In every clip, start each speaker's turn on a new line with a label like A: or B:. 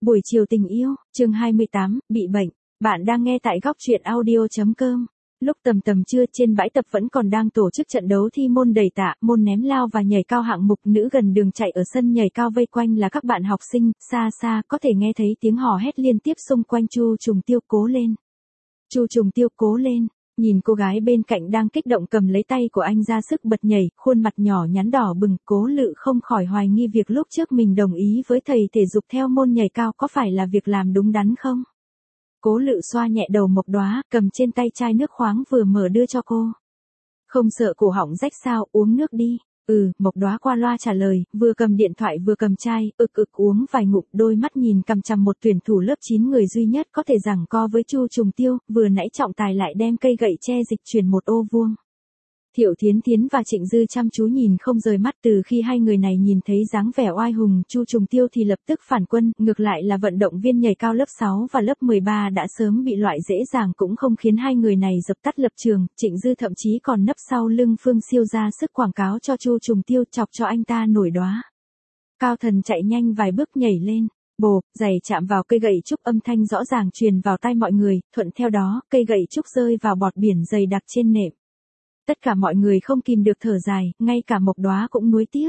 A: Buổi chiều tình yêu, chương 28, bị bệnh. Bạn đang nghe tại góc truyện audio.com. Lúc tầm trưa trên bãi tập vẫn còn đang tổ chức trận đấu thi môn đẩy tạ, môn ném lao và nhảy cao hạng mục nữ. Gần đường chạy ở sân nhảy cao vây quanh là các bạn học sinh, xa xa có thể nghe thấy tiếng hò hét liên tiếp xung quanh. Chu Trùng Tiêu cố lên. Chu Trùng Tiêu cố lên. Nhìn cô gái bên cạnh đang kích động cầm lấy tay của anh ra sức bật nhảy, khuôn mặt nhỏ nhắn đỏ bừng. Cố Lự không khỏi hoài nghi việc lúc trước mình đồng ý với thầy thể dục theo môn nhảy cao có phải là việc làm đúng đắn không. Cố Lự xoa nhẹ đầu Mộc Đóa, cầm trên tay chai nước khoáng vừa mở đưa cho cô. Không sợ cổ họng rách sao, uống nước đi. Mộc Đóa qua loa trả lời, vừa cầm điện thoại vừa cầm chai, uống vài ngụm, đôi mắt nhìn cằm chằm một tuyển thủ lớp 9 người duy nhất có thể giằng co với Chu Trùng Tiêu, vừa nãy trọng tài lại đem cây gậy che dịch chuyển một ô vuông. Thiệu Thiến Thiến và Trịnh Dư chăm chú nhìn không rời mắt. Từ khi hai người này nhìn thấy dáng vẻ oai hùng Chu Trùng Tiêu thì lập tức phản quân, ngược lại là vận động viên nhảy cao lớp 6 và lớp 13 đã sớm bị loại dễ dàng cũng không khiến hai người này dập tắt lập trường. Trịnh Dư thậm chí còn nấp sau lưng Phương Siêu ra sức quảng cáo cho Chu Trùng Tiêu, chọc cho anh ta nổi đóa. Cao Thần chạy nhanh vài bước nhảy lên. Bộp, giày chạm vào cây gậy trúc, âm thanh rõ ràng truyền vào tai mọi người, thuận theo đó, cây gậy trúc rơi vào bọt biển dày đặc trên nệm. Tất cả mọi người không kìm được thở dài, ngay cả Mộc Đóa cũng nuối tiếc.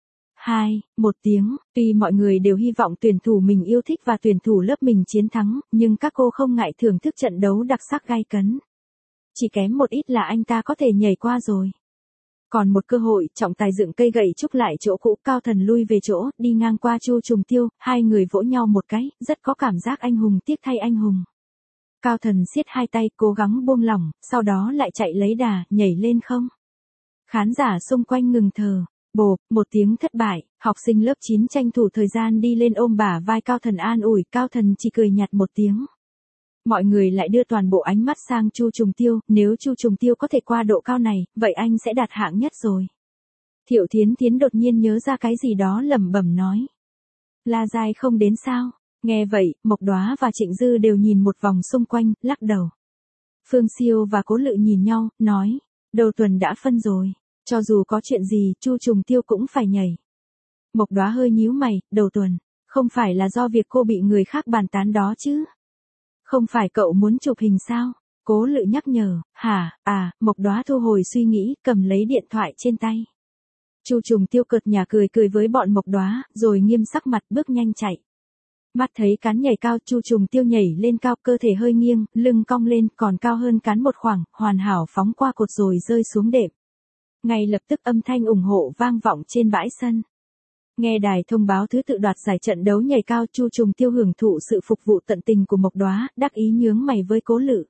A: Một tiếng, tuy mọi người đều hy vọng tuyển thủ mình yêu thích và tuyển thủ lớp mình chiến thắng, nhưng các cô không ngại thưởng thức trận đấu đặc sắc gay cấn. Chỉ kém một ít là anh ta có thể nhảy qua rồi. Còn một cơ hội, trọng tài dựng cây gậy trúc lại chỗ cũ, Cao Thần lui về chỗ, đi ngang qua Chu Trùng Tiêu, hai người vỗ nhau một cái, rất có cảm giác anh hùng tiếc thay anh hùng. Cao Thần siết hai tay, cố gắng buông lỏng, sau đó lại chạy lấy đà, nhảy lên không. Khán giả xung quanh ngừng thở. Bộp, một tiếng thất bại, học sinh lớp 9 tranh thủ thời gian đi lên ôm bả vai Cao Thần an ủi, Cao Thần chỉ cười nhạt một tiếng. Mọi người lại đưa toàn bộ ánh mắt sang Chu Trùng Tiêu, nếu Chu Trùng Tiêu có thể qua độ cao này, vậy anh sẽ đạt hạng nhất rồi. Thiệu Thiến Thiến đột nhiên nhớ ra cái gì đó lẩm bẩm nói. La Giai không đến sao? Nghe vậy, Mộc Đóa và Trịnh Dư đều nhìn một vòng xung quanh, lắc đầu. Phương Siêu và Cố Lự nhìn nhau, nói, đầu tuần đã phân rồi, cho dù có chuyện gì, Chu Trùng Tiêu cũng phải nhảy. Mộc Đóa hơi nhíu mày, đầu tuần, không phải là do việc cô bị người khác bàn tán đó chứ? Không phải cậu muốn chụp hình sao? Cố Lự nhắc nhở, Mộc Đóa thu hồi suy nghĩ, cầm lấy điện thoại trên tay. Chu Trùng Tiêu cợt nhả cười với bọn Mộc Đóa, rồi nghiêm sắc mặt bước nhanh chạy. Mắt thấy cán nhảy cao, Chu Trùng Tiêu nhảy lên cao, cơ thể hơi nghiêng, lưng cong lên, còn cao hơn cán một khoảng, hoàn hảo phóng qua cột rồi rơi xuống đệm. Ngay lập tức âm thanh ủng hộ vang vọng trên bãi sân. Nghe đài thông báo thứ tự đoạt giải trận đấu nhảy cao, Chu Trùng Tiêu hưởng thụ sự phục vụ tận tình của Mộc Đóa, đắc ý nhướng mày với Cố Lự.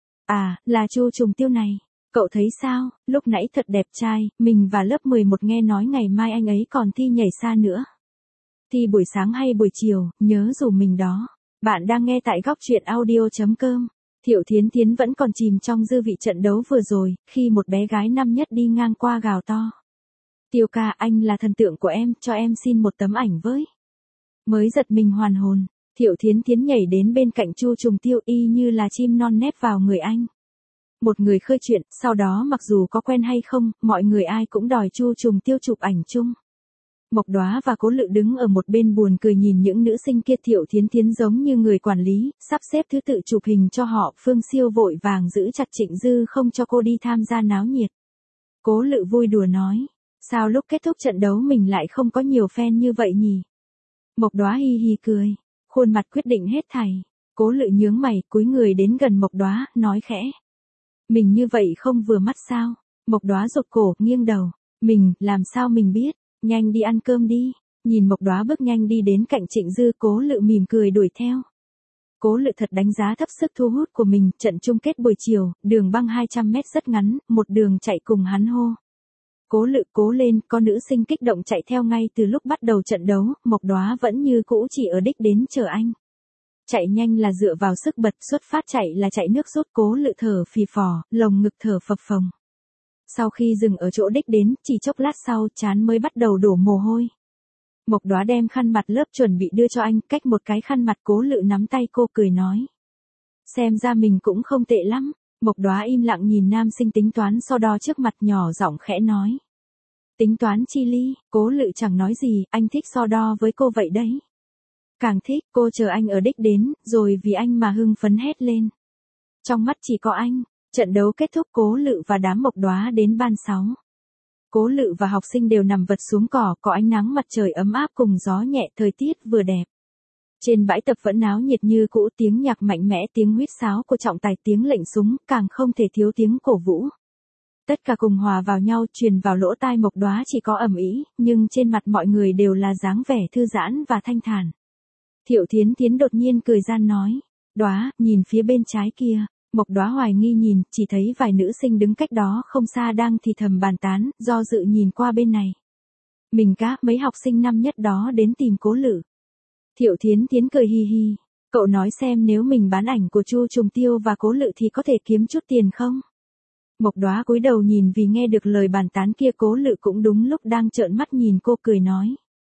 A: Là Chu Trùng Tiêu này, cậu thấy sao, lúc nãy thật đẹp trai, mình và lớp 11 nghe nói ngày mai anh ấy còn thi nhảy xa nữa. Thi buổi sáng hay buổi chiều, nhớ rủ mình đó. Bạn đang nghe tại góc truyện audio.com. Thiệu Thiến Thiến vẫn còn chìm trong dư vị trận đấu vừa rồi, khi một bé gái năm nhất đi ngang qua gào to. Tiêu ca, anh là thần tượng của em, cho em xin một tấm ảnh với. Mới giật mình hoàn hồn, Thiệu Thiến Thiến nhảy đến bên cạnh Chu Trùng Tiêu y như là chim non nép vào người anh. Một người khơi chuyện, sau đó mặc dù có quen hay không, mọi người ai cũng đòi Chu Trùng Tiêu chụp ảnh chung. Mộc Đóa và Cố Lự đứng ở một bên buồn cười nhìn những nữ sinh kia. Thiệu Thiến Thiến giống như người quản lý, sắp xếp thứ tự chụp hình cho họ. Phương Siêu vội vàng giữ chặt Trịnh Dư không cho cô đi tham gia náo nhiệt. Cố Lự vui đùa nói, sao lúc kết thúc trận đấu mình lại không có nhiều fan như vậy nhỉ? Mộc Đóa hi hi cười, khuôn mặt quyết định hết thảy. Cố Lự nhướng mày, cúi người đến gần Mộc Đóa, nói khẽ. Mình như vậy không vừa mắt sao? Mộc Đóa rụt cổ, nghiêng đầu. Làm sao mình biết? Nhanh đi ăn cơm đi. Nhìn Mộc Đóa bước nhanh đi đến cạnh Trịnh Dư, Cố Lự mỉm cười đuổi theo. Cố Lự thật đánh giá thấp sức thu hút của mình. Trận chung kết buổi chiều, đường băng 200 mét rất ngắn, một đường chạy cùng hắn hô. Cố Lự cố lên, có nữ sinh kích động chạy theo ngay từ lúc bắt đầu trận đấu. Mộc Đóa vẫn như cũ chỉ ở đích đến chờ anh. Chạy nhanh là dựa vào sức bật, xuất phát chạy là chạy nước rút. Cố Lự thở phì phò, lồng ngực thở phập phồng. Sau khi dừng ở chỗ đích đến, chỉ chốc lát sau, trán mới bắt đầu đổ mồ hôi. Mộc Đóa đem khăn mặt lớp chuẩn bị đưa cho anh, cách một cái khăn mặt. Cố Lự nắm tay cô cười nói. Xem ra mình cũng không tệ lắm. Mộc Đóa im lặng nhìn nam sinh tính toán so đo trước mặt, nhỏ giọng khẽ nói. Tính toán chi ly? Cố Lự chẳng nói gì, anh thích so đo với cô vậy đấy. Càng thích, cô chờ anh ở đích đến, rồi vì anh mà hưng phấn hét lên. Trong mắt chỉ có anh. Trận đấu kết thúc, Cố Lự và đám Mộc Đóa đến ban 6. Cố Lự và học sinh đều nằm vật xuống cỏ, có ánh nắng mặt trời ấm áp cùng gió nhẹ, thời tiết vừa đẹp. Trên bãi tập vẫn náo nhiệt như cũ, tiếng nhạc mạnh mẽ, tiếng huýt sáo của trọng tài, tiếng lệnh súng, càng không thể thiếu tiếng cổ vũ. Tất cả cùng hòa vào nhau, truyền vào lỗ tai Mộc Đóa, chỉ có ầm ĩ, nhưng trên mặt mọi người đều là dáng vẻ thư giãn và thanh thản. Thiệu Thiến Thiến đột nhiên cười gian nói, Đóa, nhìn phía bên trái kia. Mộc Đóa hoài nghi nhìn, chỉ thấy vài nữ sinh đứng cách đó không xa đang thì thầm bàn tán, do dự nhìn qua bên này. Mình cá, mấy học sinh năm nhất đó đến tìm Cố Lự. Thiệu Thiến Thiến cười hi hi, cậu nói xem nếu mình bán ảnh của Chu Trùng Tiêu và Cố Lự thì có thể kiếm chút tiền không? Mộc Đóa cúi đầu nhìn, vì nghe được lời bàn tán kia. Cố Lự cũng đúng lúc đang trợn mắt nhìn cô, cười nói.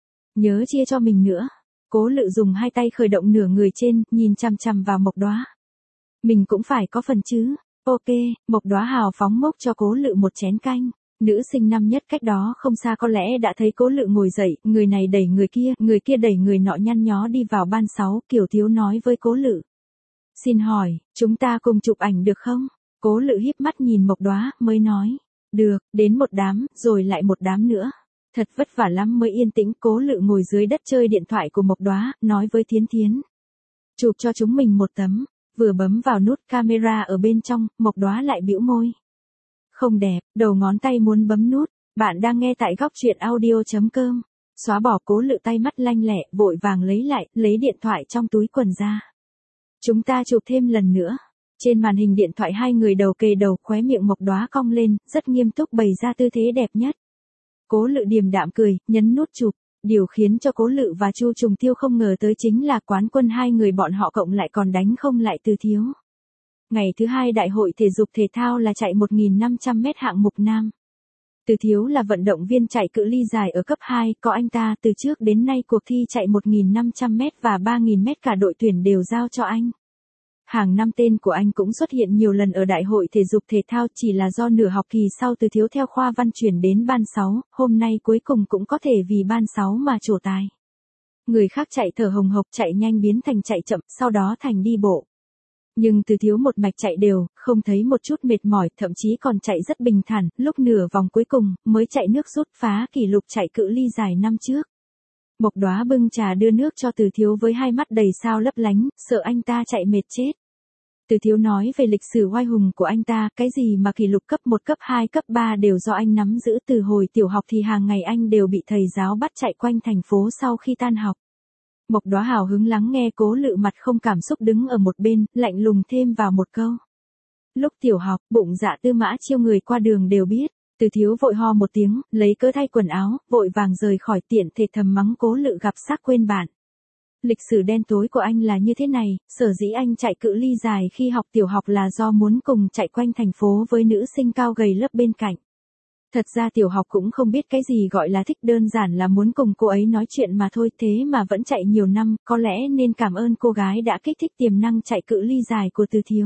A: Nhớ chia cho mình nữa. Cố Lự dùng hai tay khởi động nửa người trên, nhìn chằm chằm vào Mộc Đóa. Mình cũng phải có phần chứ. Ok, Mộc Đóa hào phóng mốc cho Cố Lự một chén canh. Nữ sinh năm nhất cách đó không xa có lẽ đã thấy Cố Lự ngồi dậy, người này đẩy người kia đẩy người nọ, nhăn nhó đi vào ban 6. Kiều Thiếu nói với Cố Lự. Xin hỏi, chúng ta cùng chụp ảnh được không? Cố Lự híp mắt nhìn Mộc Đóa, mới nói. Được, đến một đám, rồi lại một đám nữa. Thật vất vả lắm mới yên tĩnh. Cố Lự ngồi dưới đất chơi điện thoại của Mộc Đóa, nói với Thiến Thiến. Chụp cho chúng mình một tấm. Vừa bấm vào nút camera ở bên trong, Mộc Đóa lại bĩu môi. Không đẹp, đầu ngón tay muốn bấm nút. Bạn đang nghe tại góc truyện audio.com. Xóa bỏ. Cố Lự tay mắt lanh lẹ, vội vàng lấy điện thoại trong túi quần ra. Chúng ta chụp thêm lần nữa. Trên màn hình điện thoại hai người đầu kề đầu, khóe miệng Mộc Đóa cong lên, rất nghiêm túc bày ra tư thế đẹp nhất. Cố Lự điềm đạm cười, nhấn nút chụp. Điều khiến cho Cố Lự và Chu Trùng Tiêu không ngờ tới chính là quán quân hai người bọn họ cộng lại còn đánh không lại Từ Thiếu. Ngày thứ hai đại hội thể dục thể thao là chạy 1.500m hạng mục nam. Từ Thiếu là vận động viên chạy cự ly dài ở cấp 2, có anh ta từ trước đến nay cuộc thi chạy 1.500m và 3.000m cả đội tuyển đều giao cho anh. Hàng năm tên của anh cũng xuất hiện nhiều lần ở đại hội thể dục thể thao, chỉ là do nửa học kỳ sau Từ Thiếu theo khoa văn chuyển đến ban 6, hôm nay cuối cùng cũng có thể vì ban 6 mà trổ tài. Người khác chạy thở hồng hộc, chạy nhanh biến thành chạy chậm, sau đó thành đi bộ. Nhưng Từ Thiếu một mạch chạy đều, không thấy một chút mệt mỏi, thậm chí còn chạy rất bình thản, lúc nửa vòng cuối cùng, mới chạy nước rút phá kỷ lục chạy cự ly dài năm trước. Mộc Đóa bưng trà đưa nước cho Từ Thiếu với hai mắt đầy sao lấp lánh, sợ anh ta chạy mệt chết. Từ Thiếu nói về lịch sử oai hùng của anh ta, cái gì mà kỷ lục cấp 1, cấp 2, cấp 3 đều do anh nắm giữ. Từ hồi tiểu học thì hàng ngày anh đều bị thầy giáo bắt chạy quanh thành phố sau khi tan học. Mộc Đóa hào hứng lắng nghe. Cố Lự mặt không cảm xúc đứng ở một bên, lạnh lùng thêm vào một câu. Lúc tiểu học, bụng dạ Tư Mã Chiêu người qua đường đều biết. Từ Thiếu vội ho một tiếng, lấy cớ thay quần áo, vội vàng rời khỏi, tiện thể thầm mắng Cố Lự gặp xác quên bạn. Lịch sử đen tối của anh là như thế này, sở dĩ anh chạy cự ly dài khi học tiểu học là do muốn cùng chạy quanh thành phố với nữ sinh cao gầy lớp bên cạnh. Thật ra tiểu học cũng không biết cái gì gọi là thích, đơn giản là muốn cùng cô ấy nói chuyện mà thôi, thế mà vẫn chạy nhiều năm, có lẽ nên cảm ơn cô gái đã kích thích tiềm năng chạy cự ly dài của Từ Thiếu.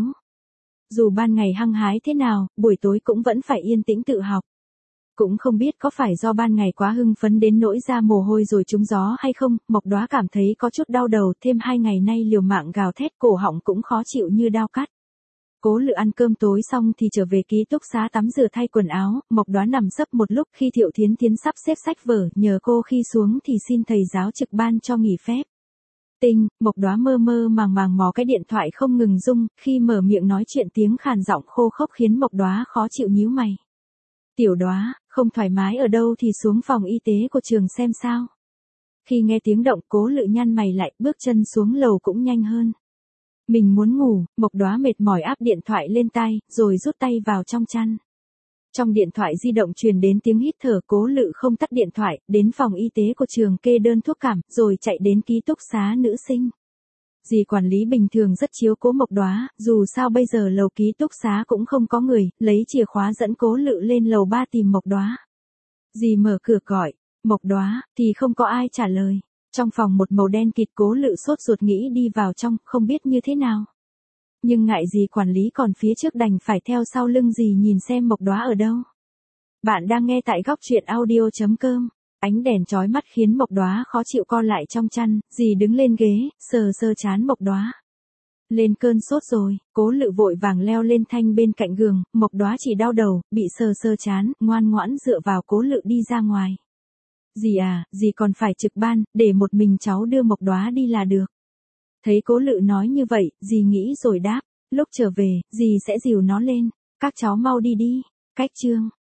A: Dù ban ngày hăng hái thế nào, buổi tối cũng vẫn phải yên tĩnh tự học. Cũng không biết có phải do ban ngày quá hưng phấn đến nỗi ra mồ hôi rồi trúng gió hay không, Mộc Đóa cảm thấy có chút đau đầu, thêm 2 ngày nay liều mạng gào thét, cổ họng cũng khó chịu như dao cắt. Cố Lự ăn cơm tối xong thì trở về ký túc xá tắm rửa thay quần áo, Mộc Đóa nằm sấp một lúc, khi Thiệu Thiến Thiến sắp xếp sách vở, nhờ cô khi xuống thì xin thầy giáo trực ban cho nghỉ phép. Tinh, Mộc Đóa mơ mơ màng màng mò cái điện thoại không ngừng rung, khi mở miệng nói chuyện tiếng khàn giọng khô khốc khiến Mộc Đóa khó chịu nhíu mày. Tiểu Đóa, không thoải mái ở đâu thì xuống phòng y tế của trường xem sao. Khi nghe tiếng động, Cố Lự nhăn mày lại, bước chân xuống lầu cũng nhanh hơn. Mình muốn ngủ. Mộc Đóa mệt mỏi áp điện thoại lên tai, rồi rút tay vào trong chăn. Trong điện thoại di động truyền đến tiếng hít thở. Cố Lự không tắt điện thoại, đến phòng y tế của trường kê đơn thuốc cảm, rồi chạy đến ký túc xá nữ sinh. Dì quản lý bình thường rất chiếu cố Mộc Đóa, dù sao bây giờ lầu ký túc xá cũng không có người, lấy chìa khóa dẫn Cố Lự lên lầu 3 tìm Mộc Đóa. Dì mở cửa gọi, Mộc Đóa, thì không có ai trả lời. Trong phòng một màu đen kịt, Cố Lự sốt ruột nghĩ đi vào trong, không biết như thế nào. Nhưng ngại dì quản lý còn phía trước đành phải theo sau lưng dì nhìn xem Mộc Đóa ở đâu. Bạn đang nghe tại góc truyện audio.com. Ánh đèn chói mắt khiến Mộc Đóa khó chịu co lại trong chăn, dì đứng lên ghế, sờ sờ trán Mộc Đóa. Lên cơn sốt rồi, Cố Lự vội vàng leo lên thanh bên cạnh giường, Mộc Đóa chỉ đau đầu, bị sờ sờ trán, ngoan ngoãn dựa vào Cố Lự đi ra ngoài. Dì à, dì còn phải trực ban, để một mình cháu đưa Mộc Đóa đi là được. Thấy Cố Lự nói như vậy, dì nghĩ rồi đáp, lúc trở về, dì sẽ dìu nó lên, các cháu mau đi đi. Cách chương